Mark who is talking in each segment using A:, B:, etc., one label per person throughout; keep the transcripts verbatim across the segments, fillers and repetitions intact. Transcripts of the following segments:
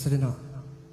A: 忘れな。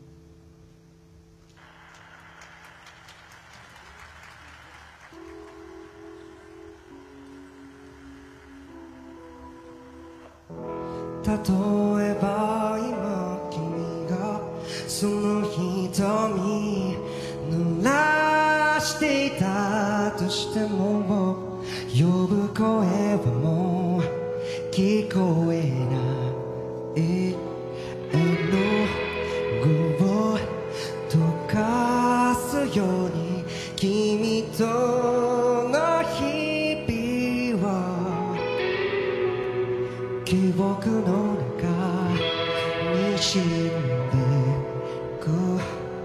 A: 例えば今君がその瞳濡らしていたとしても呼ぶ声はもう聞こえない絵の具を溶かすように君との日々は記憶の中に死んでく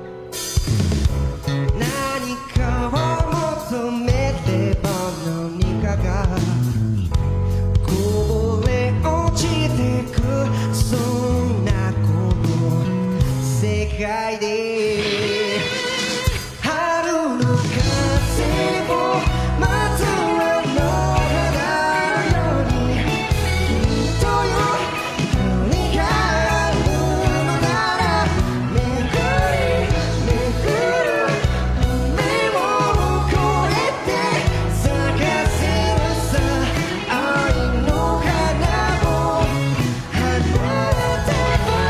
A: 何かを求めれば何かがこぼれ落ちてくそんなこの世界で春の風を待つあの花のようにきっとよ何があるのなら巡り巡る夢を越えて探せるさ愛の花を離れて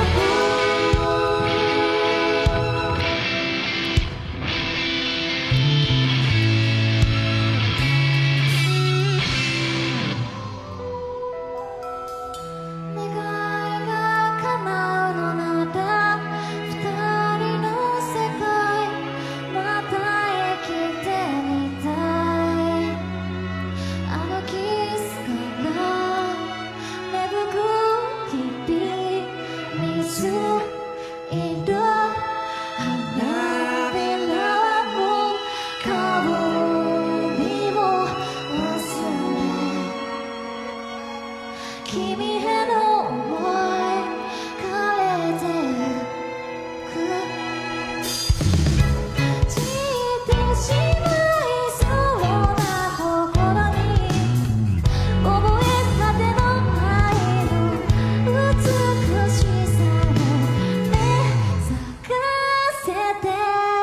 B: 願いが叶うのなら二人の世界また生きてみたいあのキスから芽吹く日々水色花びらも香りも忘れ君への想い枯れてく散ってしまいそうな心に覚えたての愛の美しさを目覚せて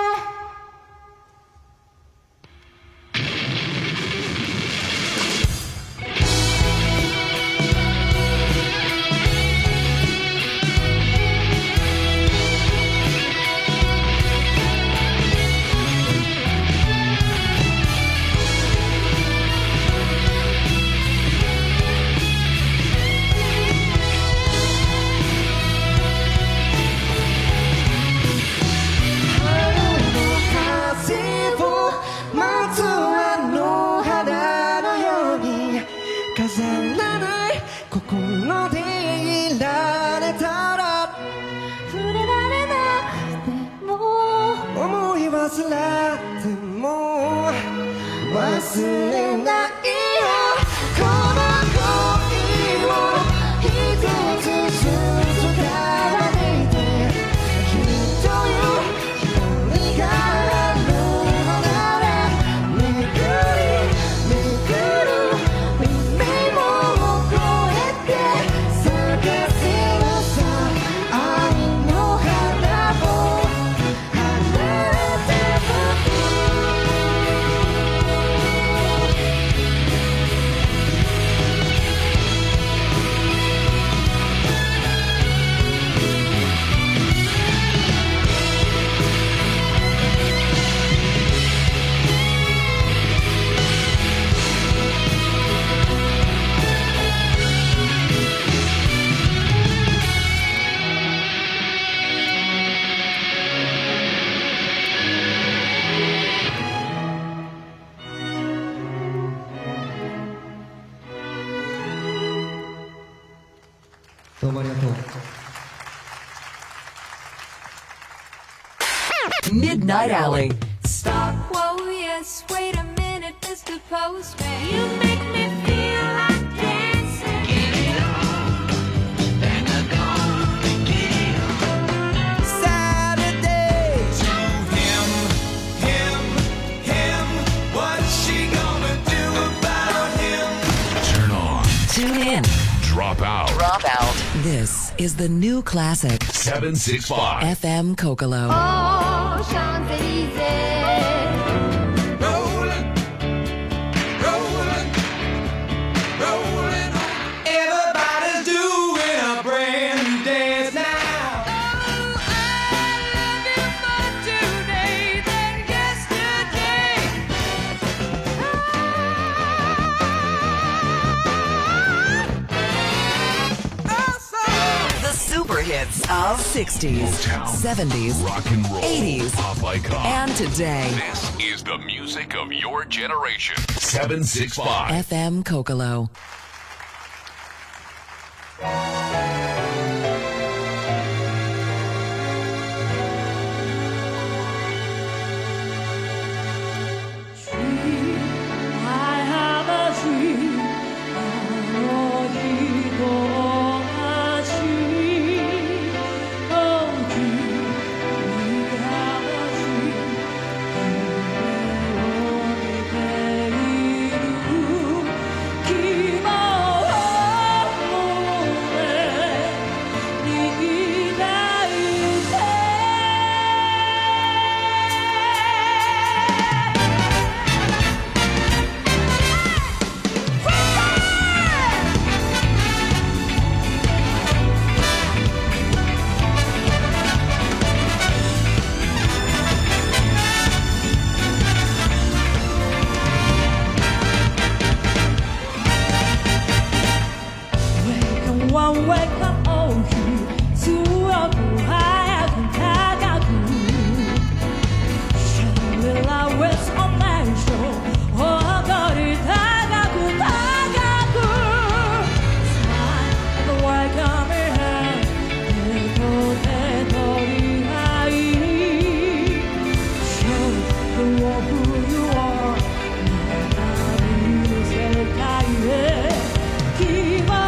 A: 飾らない心でいられたら
B: 触れられなくても
A: 思い忘れても忘れないよこの恋を一つずつ束ねてきっとよ何があるのなら巡り巡る夢も越えて探せるさ愛の花を離れてどうもありがとう。
C: Midnight Alley.
D: Stop, whoa, yes, wait a minute, Mister Postman. You make me feel like dancing. Get it on, bang a gong, get it on.
E: Saturday. To him, him, him. What's she gonna do about him?
C: Turn on. Tune in.
F: Drop out.
C: Drop out. This is the new classic
F: seven six five
C: F M Kokolo.
B: Oh, Champs-Élysées.
E: Rolling, rolling, rolling on. Everybody's doing a brand new dance now.
C: The super hits of sixties,
F: Motown,
C: seventies,
F: rock and roll,
C: eighties,
F: pop icon.
C: and today.
F: This is the music of your generation. seven six five
C: F M Kokolo.
G: I have a dream. あの日と同じ。Oh, we have a dream. 夢を見ている。希望をね、握られて。One wake up on you 強く早く高く Shangri-La with a mansion 誇り高く高く Sign the way coming here 手と手取り合い Show the world who you are 旅の世界へ希望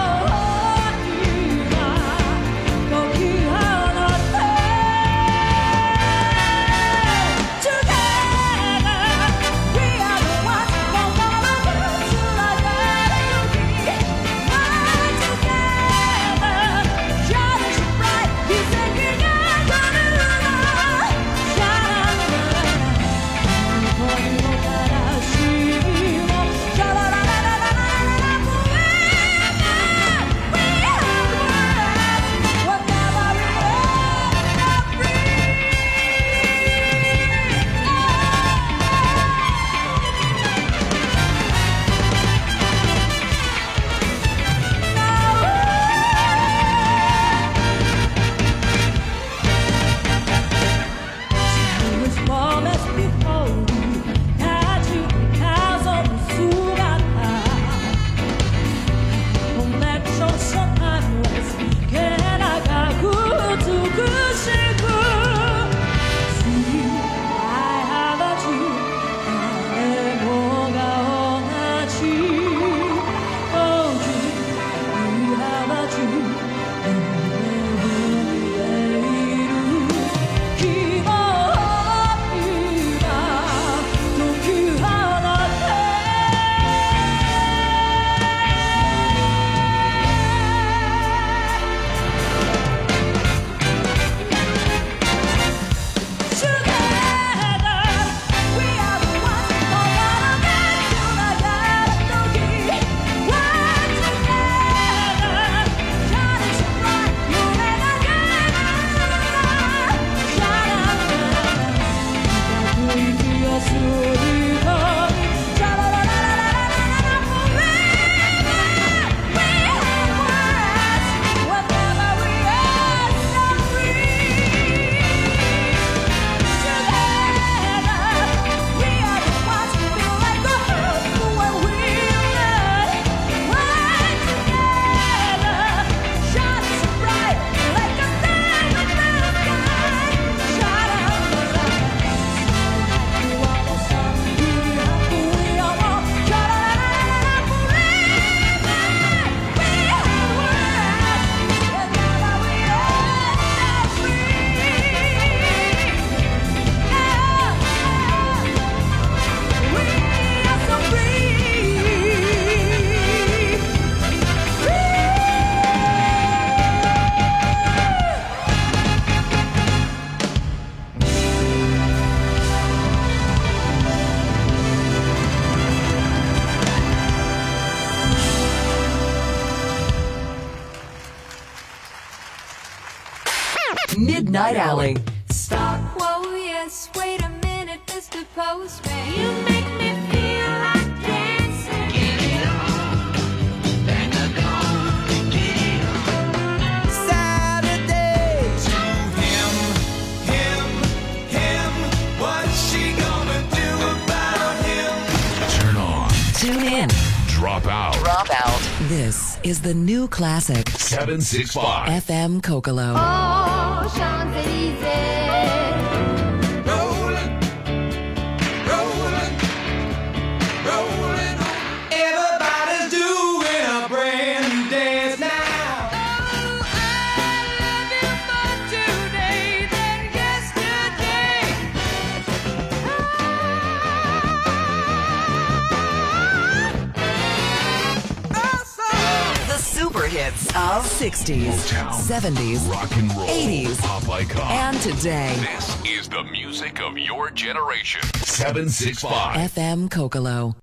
C: Night Alley.
D: Stop. Whoa, yes, wait a minute, Mister Postman. You make me feel like dancing. Get it on. Bang a gong. Get it on.
E: Saturday. To him, him, him. What's she gonna do about him?
F: Turn on.
C: Tune in.
F: Drop out.
C: Drop out. This is the new classic
F: seven six five.
C: F M Kokolo.
B: Oh, Champs-Élysées.
E: Rolling, rolling, rolling on. Everybody's doing a brand new dance now.
C: The super hits of sixties,
F: Motown,
C: seventies,
F: rock and roll,
C: eighties,
F: pop icon.
C: and today.
F: This is the music of your generation. seven six five.
C: F M Kokolo.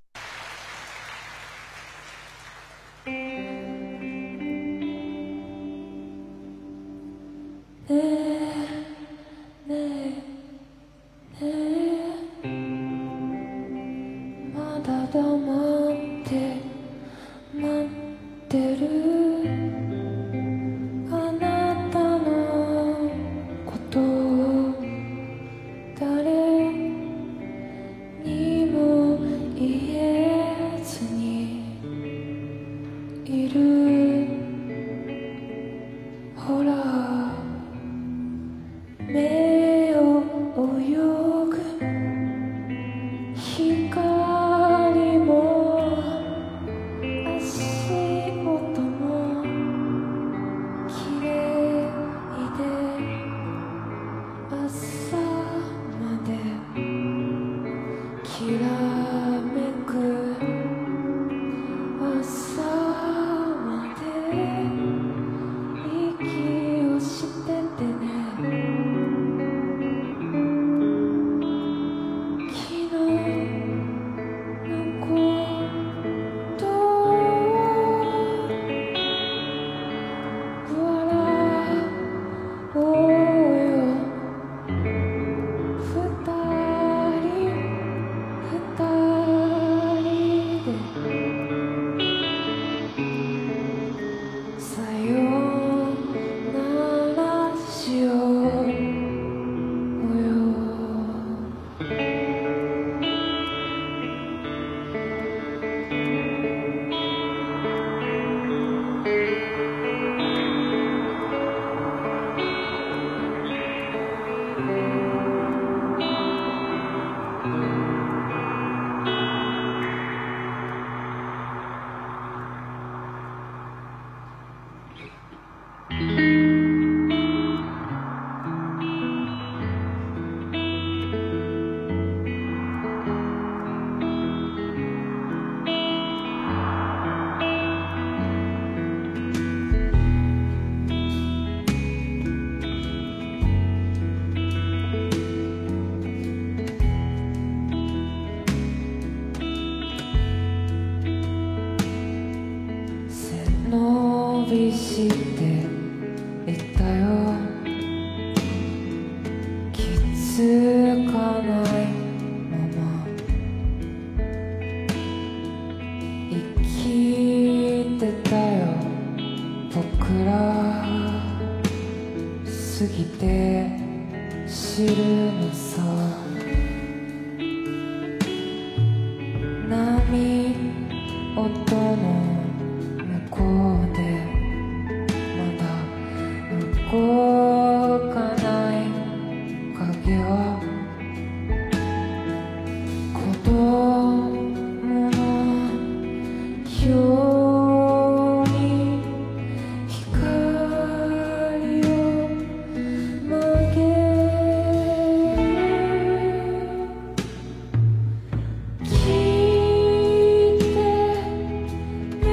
B: まだ黙って待ってるあなたのことを誰にも言えずにいるほら目を泳ぐ光も足音も綺麗で朝まできらめく朝まで息をしててね伸びしていたよ気づかないまま生きてたよ僕ら過ぎて知るのさ波音の向こうでまだ動かない影は子供のように光を曲げ聞いて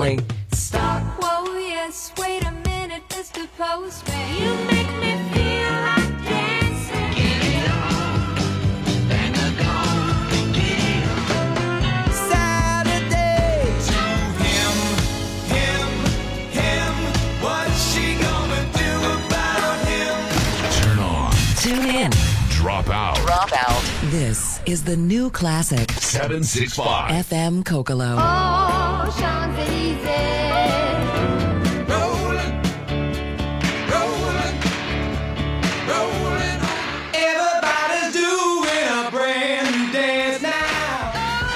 C: Valley.
D: Stop. Whoa, yes. Wait a minute, Mister Postman. You make me feel like dancing. Get it on. Bang a gong. Get it on.
E: Saturday. To him, him, him. What's she gonna do about him?
F: Turn on.
C: Tune in.
F: Drop out.
C: Drop out. This is the new classic
F: seven six five.
C: F M Kokolo.
B: Oh, Champs-Élysées.
E: Rolling, rolling, rolling. Everybody's doing a brand new dance now.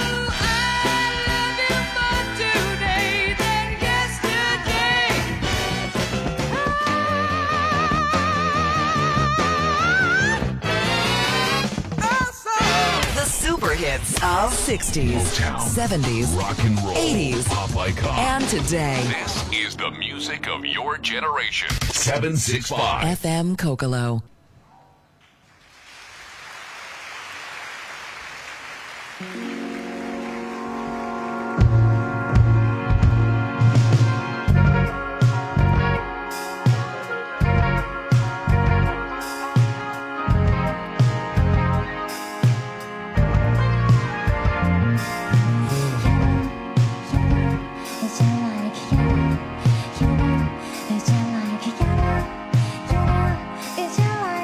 C: The super hits of sixties,
F: Motown.
C: seventies,
F: Rock and roll.
C: eighties,
F: Pop icon.
C: and today.
F: This is the music of your generation. seven six five.
C: F M Kokolo.
B: Is your life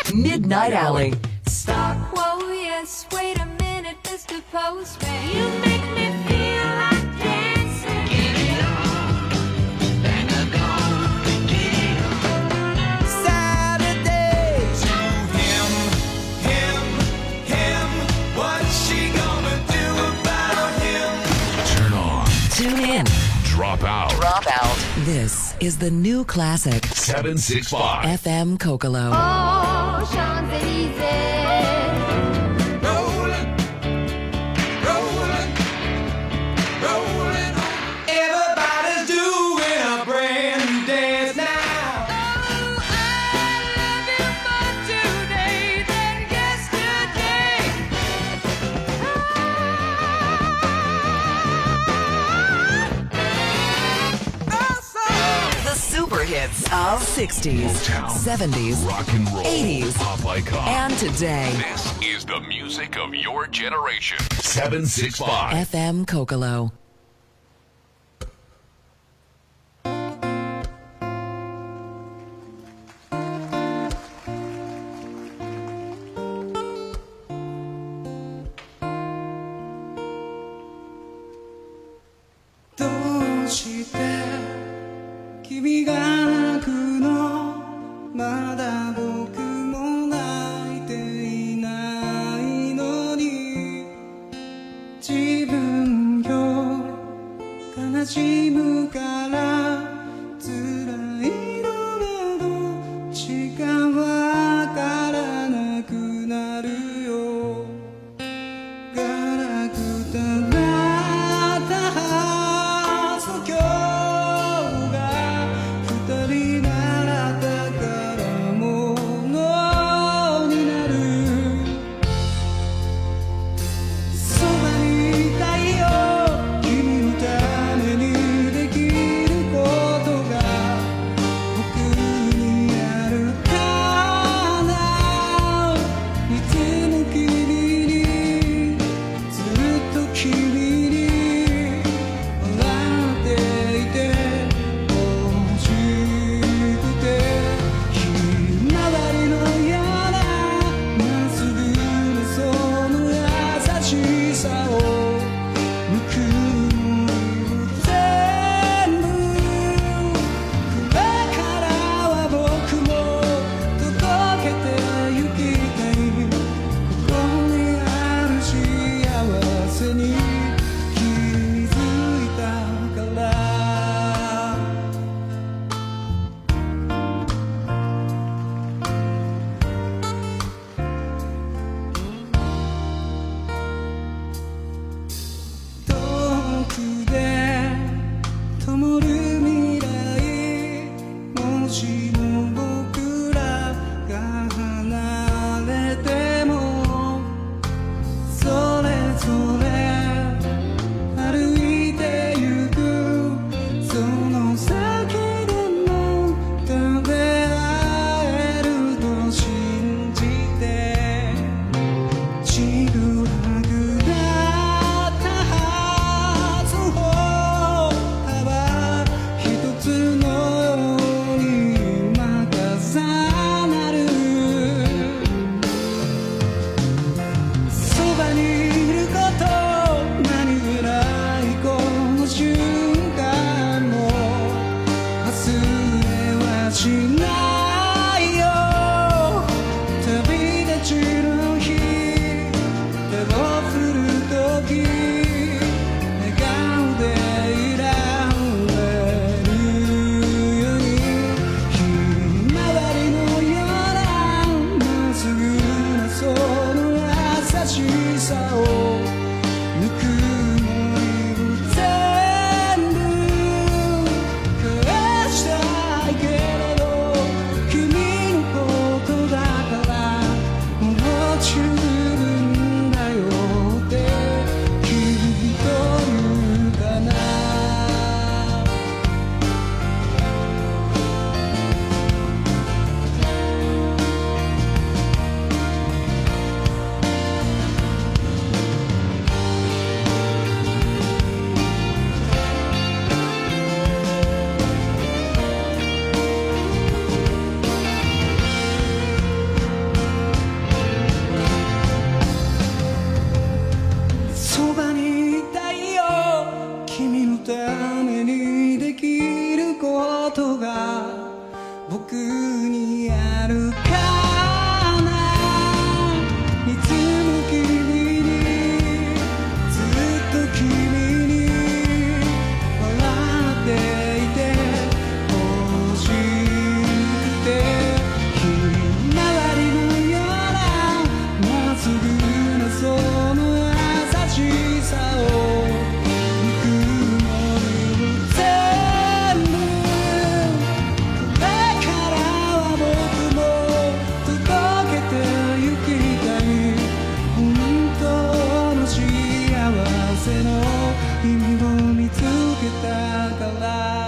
C: Midnight Alley.
D: Stop. Whoa, yes, wait a minute, Mister Postman. You make me feel like dancing. Get it on, and I'm gonna get it on.
E: Saturday to him, him, him. What's she gonna do about him?
F: Turn on.
C: Tune in.
F: Drop out.
C: Drop out. This is the new classic
F: seven six five.
C: F M Kokolo.
B: Oh, Champs-Élysées.
E: Rolling, rolling, rolling on. Everybody's doing a brand new dance now.
D: Oh, I love you more today than yesterday.
C: The super hits of sixties,
F: Motown,
C: seventies,
F: rock and roll,
C: eighties,
F: pop icon.
C: and today.
F: This is the music of your generation. seven six five.
C: F M Kokolo.
E: どうして君が泣くのまだ僕も泣いていないのに自分よ悲しむから辛いのがどっちかわからなくなるよガラクタだったはず今日が二人なら宝物になるそばにいたいよ君のためにできることが僕にあるかないつも君にずっと君に笑っていて欲しくてひまわりのようなまっすぐなその優しさをぬくもりを全部これからは僕も届けてゆきたいここにある幸せに気づいたから遠くで灯る未来もしも僕らが離れてもそれぞれ歩いてゆくその先でも食べ合えると信じてちぐはぐだったはずを束一つのようにことが僕にあるかな。いつも君にずっと君に笑っていて欲しくて、ひまわりのようなまっすぐなその優しさをぬくもりを全部、これからは僕も届けてゆきたい。本当の幸せの意味を見つけたから。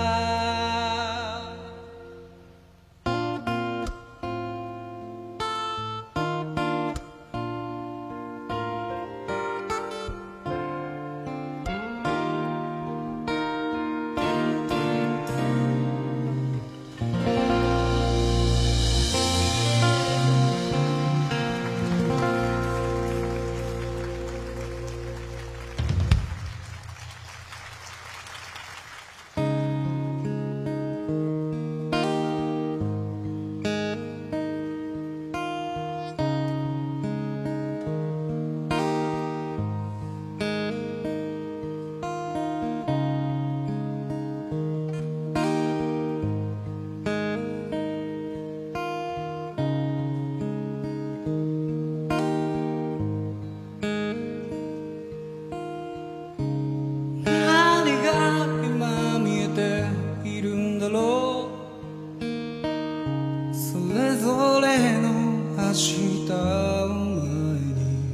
E: 何が今見えているんだろう。それぞれの明日を前に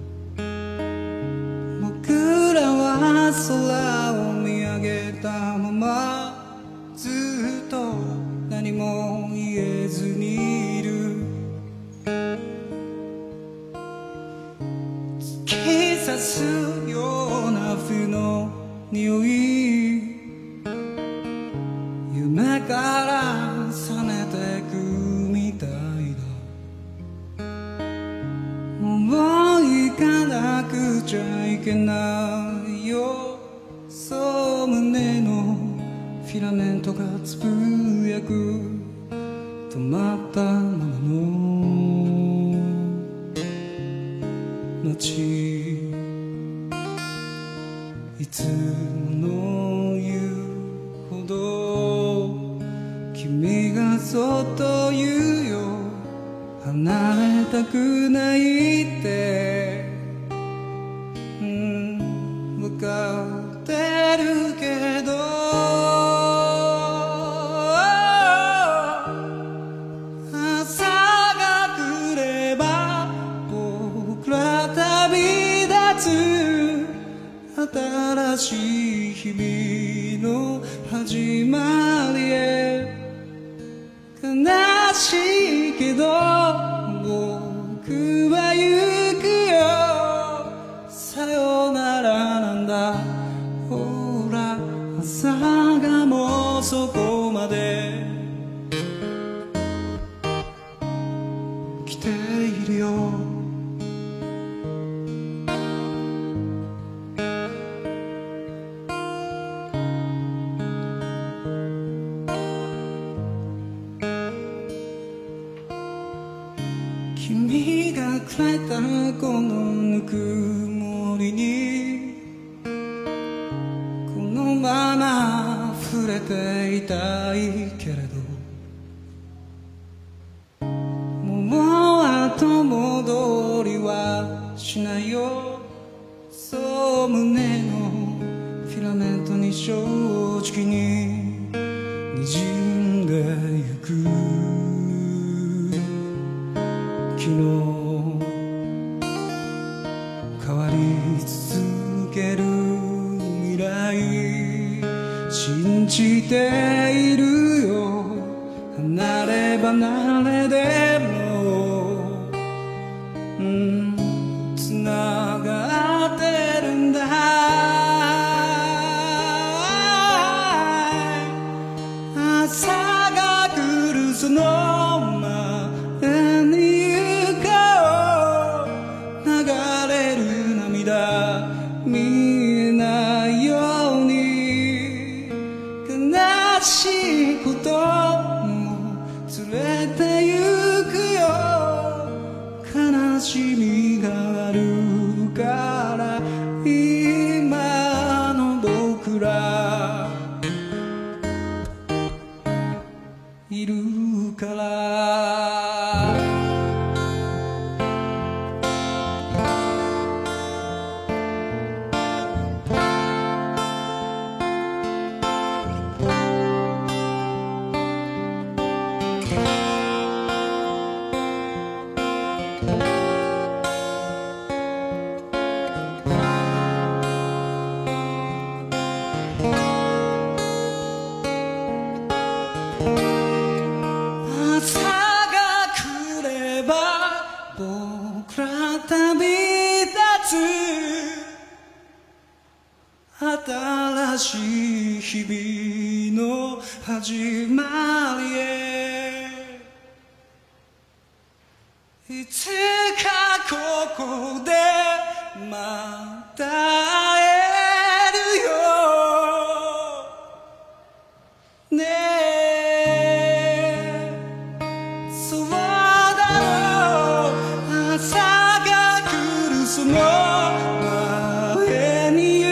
E: 僕らは空を見上げたままずっと何も言えずにいる。突き刺すような冬の匂い、夢から覚めてくみたいだ。もう行かなくちゃいけないよ、そう胸のフィラメントがつぶやく。止まったままの街、いつもの言うほど君がそっと言うよ、離れたくないって、うん、分かってるけど、朝が来れば僕ら旅立つ。新しい日々の始まりへ、悲しいけど僕は行くよ、さよならなんだ。ほら朝がもうそこまで来ているよ。君がくれたこのぬくもりにこのまま触れていたいけれど、もう後戻りはしないよ、そう胸のフィラメントに正直に滲んでゆく。昨日変わり続ける未来信じているよ、離れ離れでも、うん、つながってるんだ。朝が来るその前に見えないように悲しいことも連れて行くよ悲しみがあるから今の僕らいるから新しい日々の始まりへいつかここでまた会えるよねえそうだろう朝が来るその前に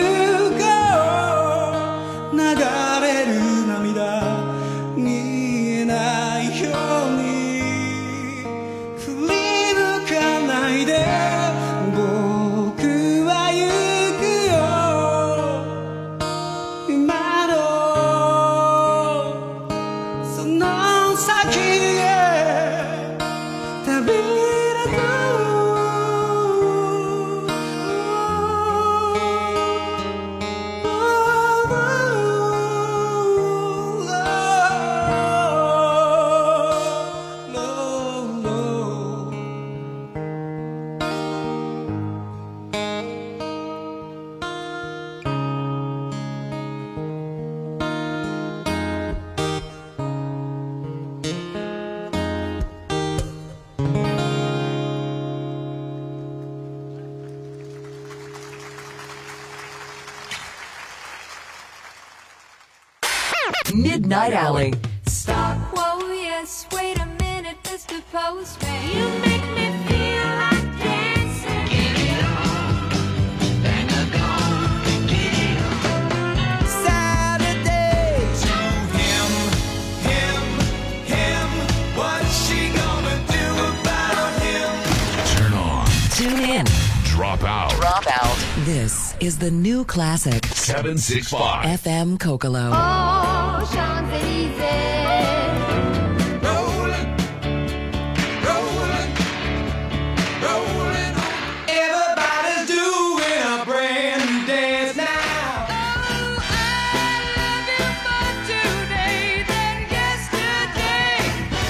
C: Midnight Alley.
D: Stop, whoa, yes, wait a minute, Mister Postman. You make me feel like dancing. Get it on, then I go, get it on.
A: Saturday to him, him, him. What's she gonna do about him?
F: Turn on.
C: Tune in.
F: Drop out.
C: Drop out. This is the new classic
F: seven six five.
C: F M Kokolo.
B: Oh, Champs-Élysées.
A: Rolling, rolling, rolling on. Everybody's doing a brand new dance now.
D: Oh, I love you more today than yesterday.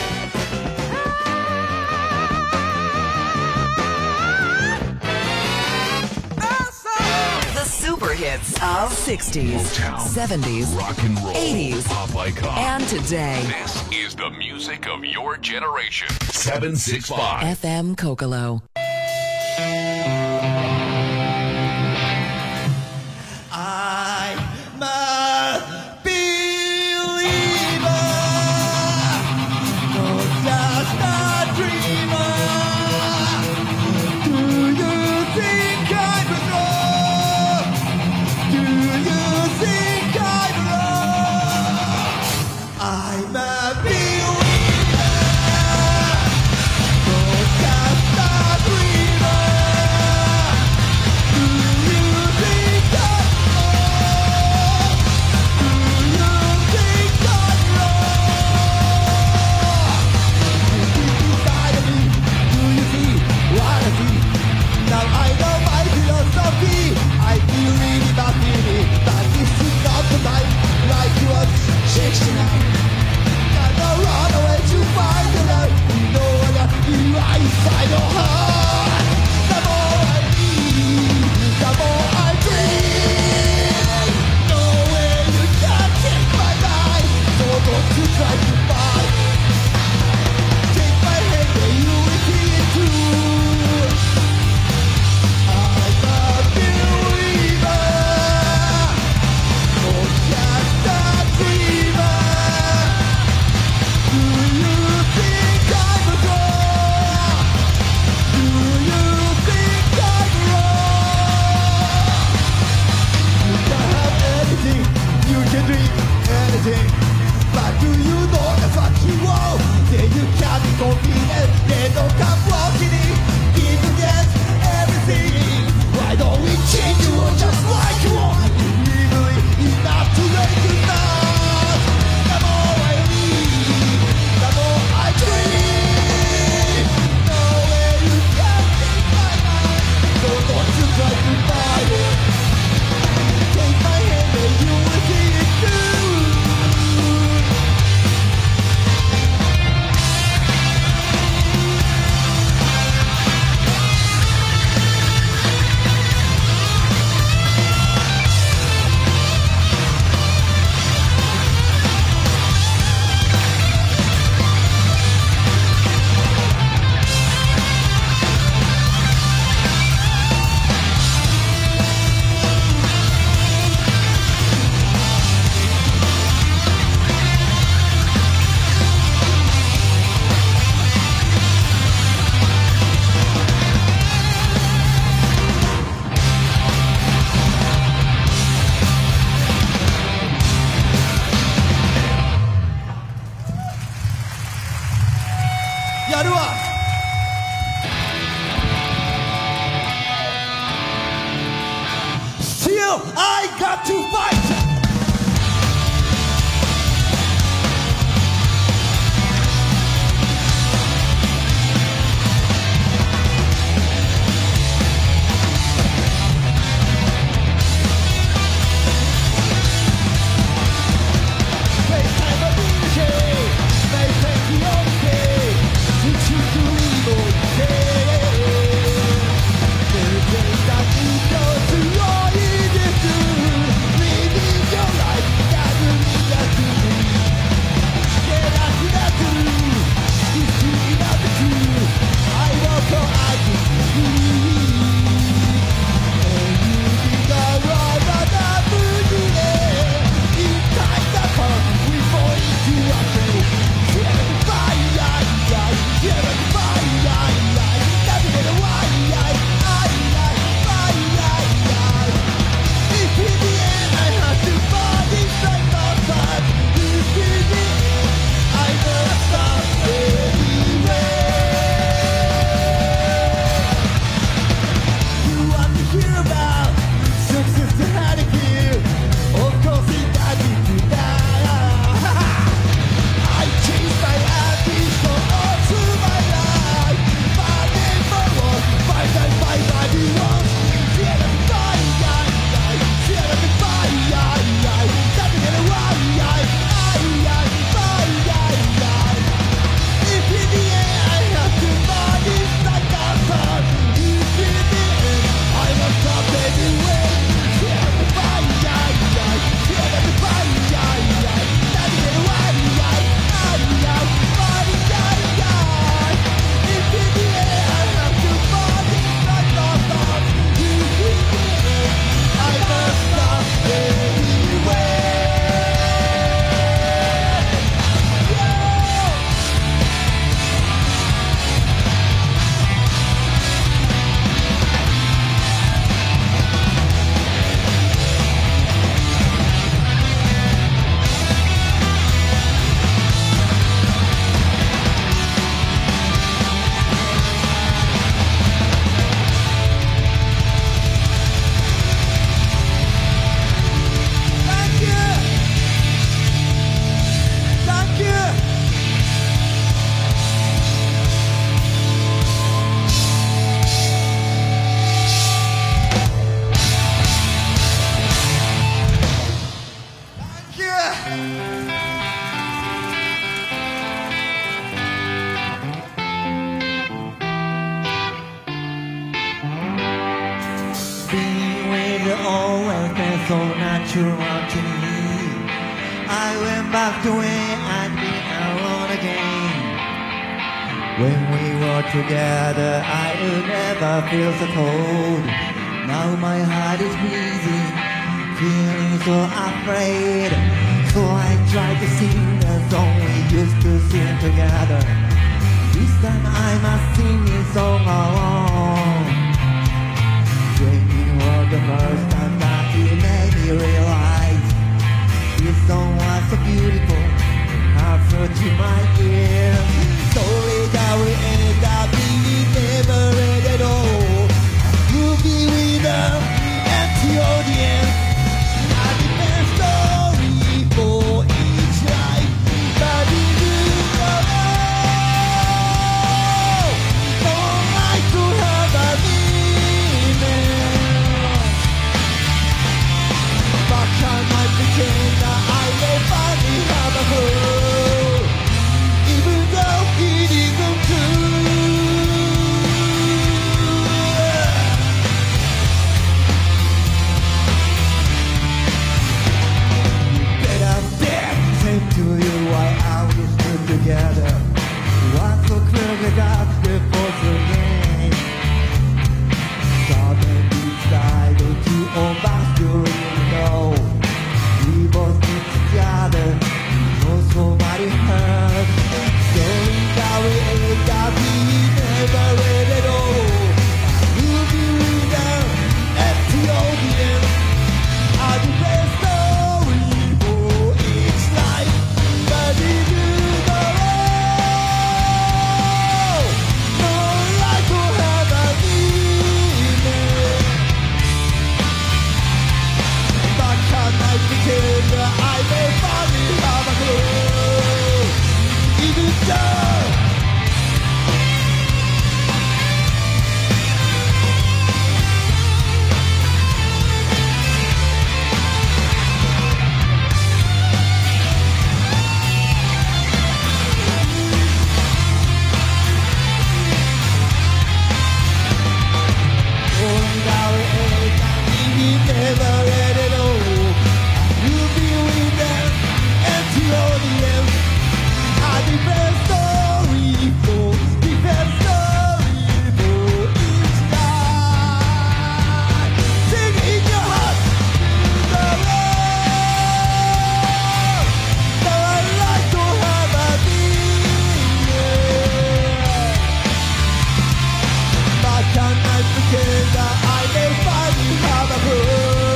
C: The super hits of sixties,
F: Motown,
C: seventies,
F: rock and roll,
C: eighties,
F: pop icon.
C: and today.
F: This is the music of your generation. seven six five.
C: F M Kokolo.
A: I'm a believer, not just a dreamer. Do you think I'm wrong? Do you think I'm wrong? I'm a believer, not just a dreamer. Do you think I'm wrong? Do you think I'm wrong? Inside of me, do you see what I see? Now I know my philosophy. I feel really bad feeling that this is not the time like you was sixty-nine. Gotta run away to find the love. You know that you are inside your heart. The more I need, the more I dream. No way you can take my life. So don't you try to fight. Take my hand and you will see it too. I'm a believer, not just a dreamer. everything. But do you know that's what you want? Then you can't be confident. They don't come walking in. Give them dance everything. Why don't we change you just like you want? Legally, it's not too late to start. The more I leave, the more I dream. No way you can take my mind. So don't you try to fight it. Take my hand and you will see it too. Still, I got to fight. They time of music, they take the okay, since you do evil, they take that you go to all you do, living your life, that you need that to be. Yeah, that's that to do, it's really not the truth, I will go out to you. And you think I run out of food, in time that comes, we fall into a play. Yeah, the fire, yeah, yeah, yeah, the fire, yeah, yeah, nothing in the why, yeah, yeah, yeah, fire, yeah, yeah. If in the end I have to fight inside my time, if in the end I never stop anyway. You want to hear about success to how to kill? Of course it doesn't do that. I changed my ambition all through my life. Fighting for what? Fight and fight I do want. Yeah, let me fight, yeah, yeah. Yeah, let me fight, yeah, yeah. Nothing in the way, yeah, yeah, yeah. Fight, yeah, yeah. If in the end I have to fight inside that time, if in the end I must stop anyway. Yeah, let me fight, yeah, yeah. Yeah, let me fight, yeah, yeah. Nothing in the way, yeah, yeah, yeah. Fight, yeah, yeah. If in the end I have to fight inside that time, if in the end I must stop anyway. Thank you. Thank you. Thank you.
H: Being with you always been so natural to me. I went back to where I'd been alone again. When we were together, I would never feel so cold. Now my heart is beating, feeling so afraid. So I tried to sing the song we used to sing together. This time I must sing this song alone. When you were the first time that you made me realize this song was so beautiful. together. Once so clear we got the force again. Suddenly decided to all back to you know. We both get together, no so many hurt. Going that we ain't got we never let it all. We'll be with them at the audience. I'll be best story for each night. But if you know, no life will have a meaning. But can I pretend that I may finally have a clue? Even so. Never let it go. You'll be with them and to all the end. I defend story for defend story for each night. Sing in your heart the love. The light to have a meaning. But can I forget that I may finally have a clue?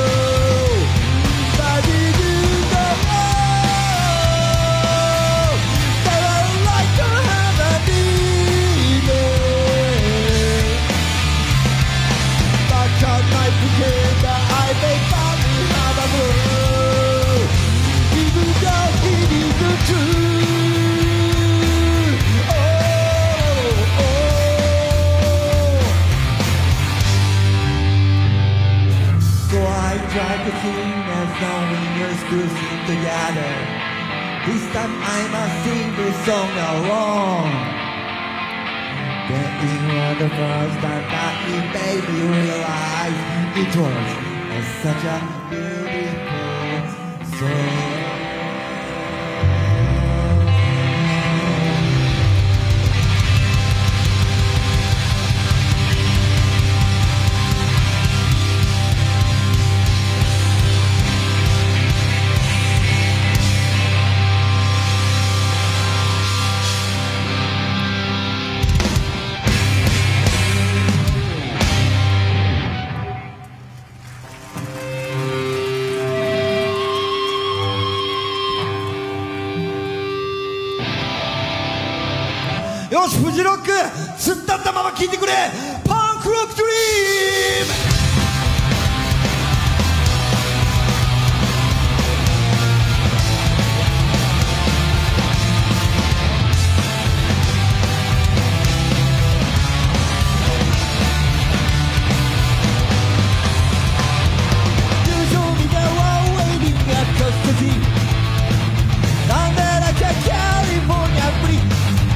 H: Try to sing as long as we're still sing together. This time I must sing this song alone. Then it was the first time that it made me realize it was a, such a beautiful song.よし、フジロック突っ立ったまま聴いてくれ。パンクロックドリー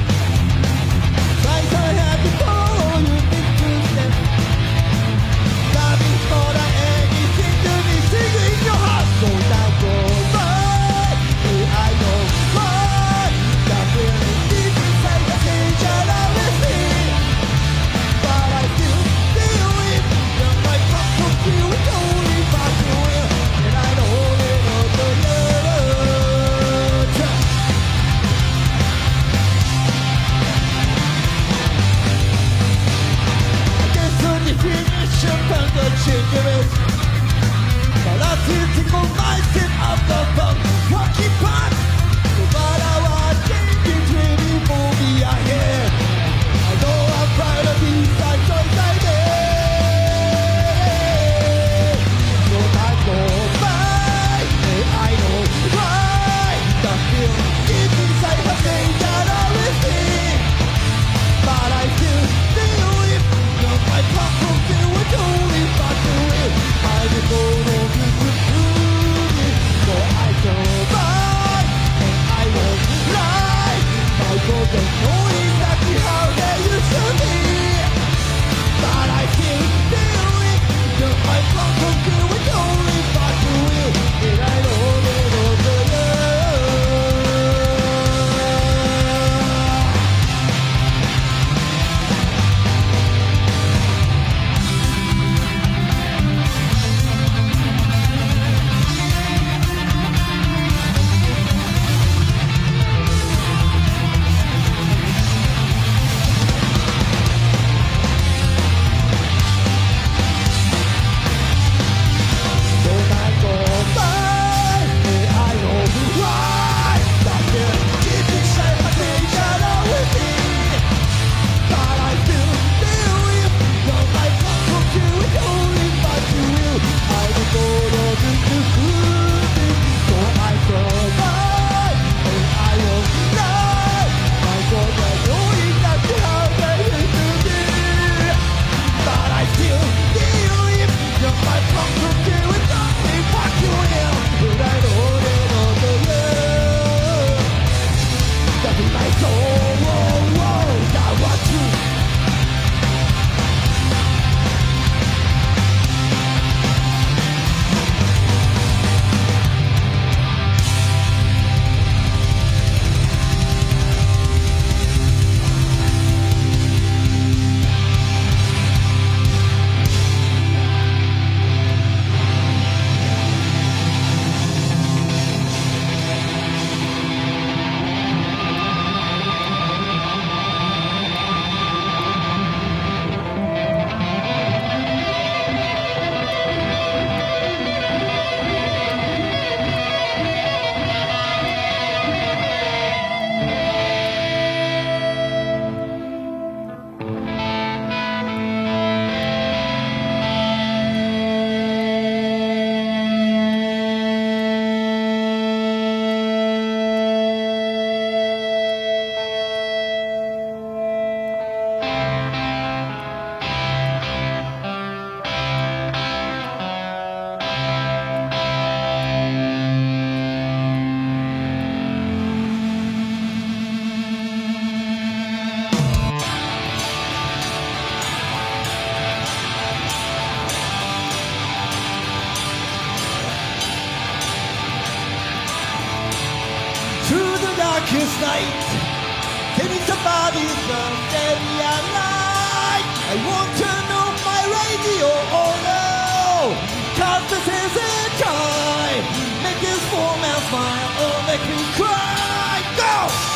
H: ム。California breeze. night. Can somebody someday realize I want to know my radio, oh no. Cause this is it time. Make this poor man smile or make me cry. Go!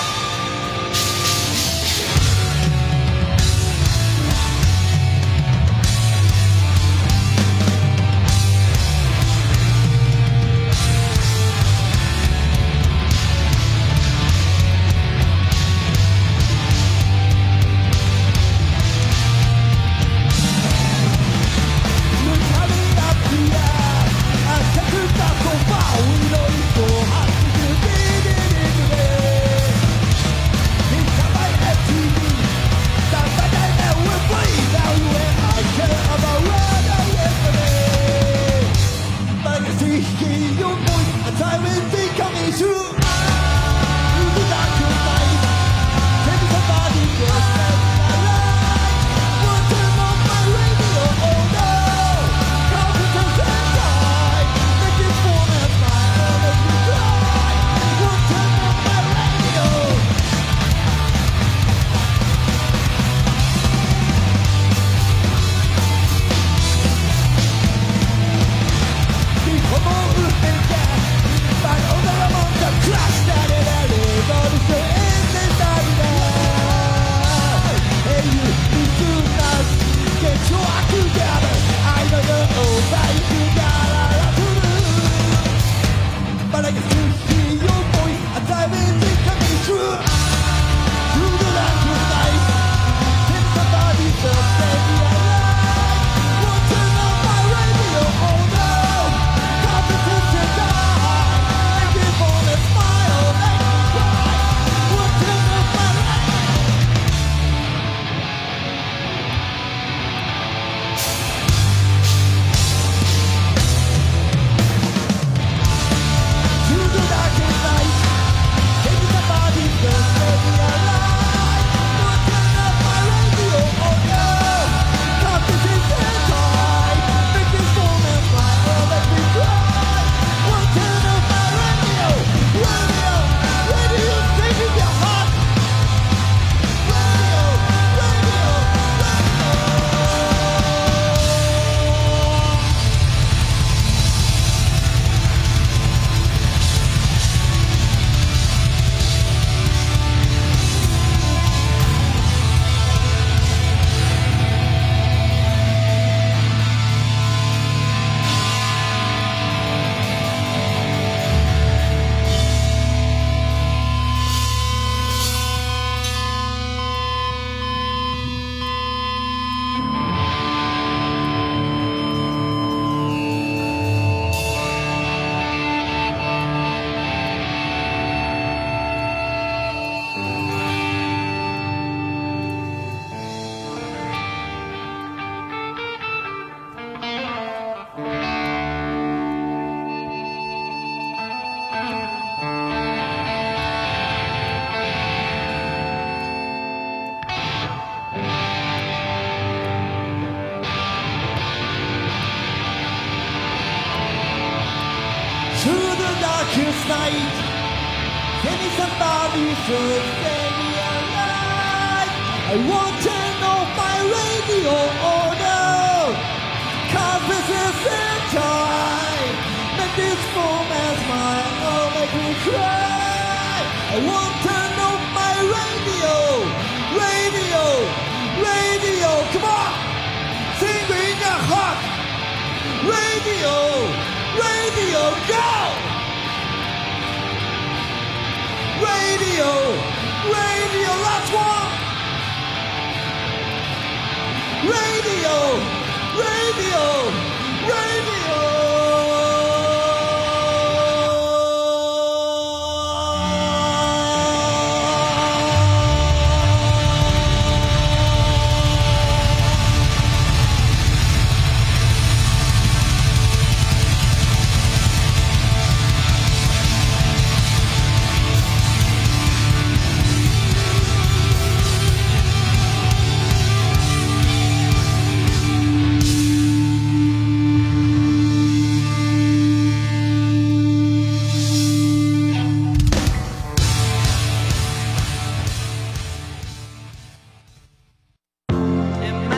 H: darkest night. Give me somebody to stay me alive. I want to know my radio order, 'cause this is the time. Make this moment smile or make me cry. I want to know my radio, radio, radio. Come on, sing in your heart. Radio, radio, go! Radio, radio, last one. Radio, radio, radio.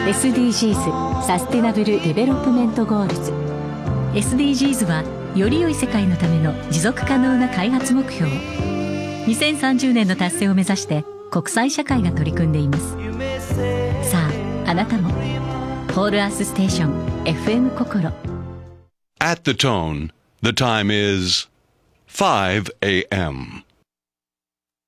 I: エスディージーズ サステナブルデベロップメントゴールズ。 エスディージーズ はより良い世界のための持続可能な開発目標。にせんさんじゅうねんの達成を目指して国際社会が取り組んでいます。さあ、あなたもホールアースステーション エフエム 心。
F: At the tone, the time is five a.m.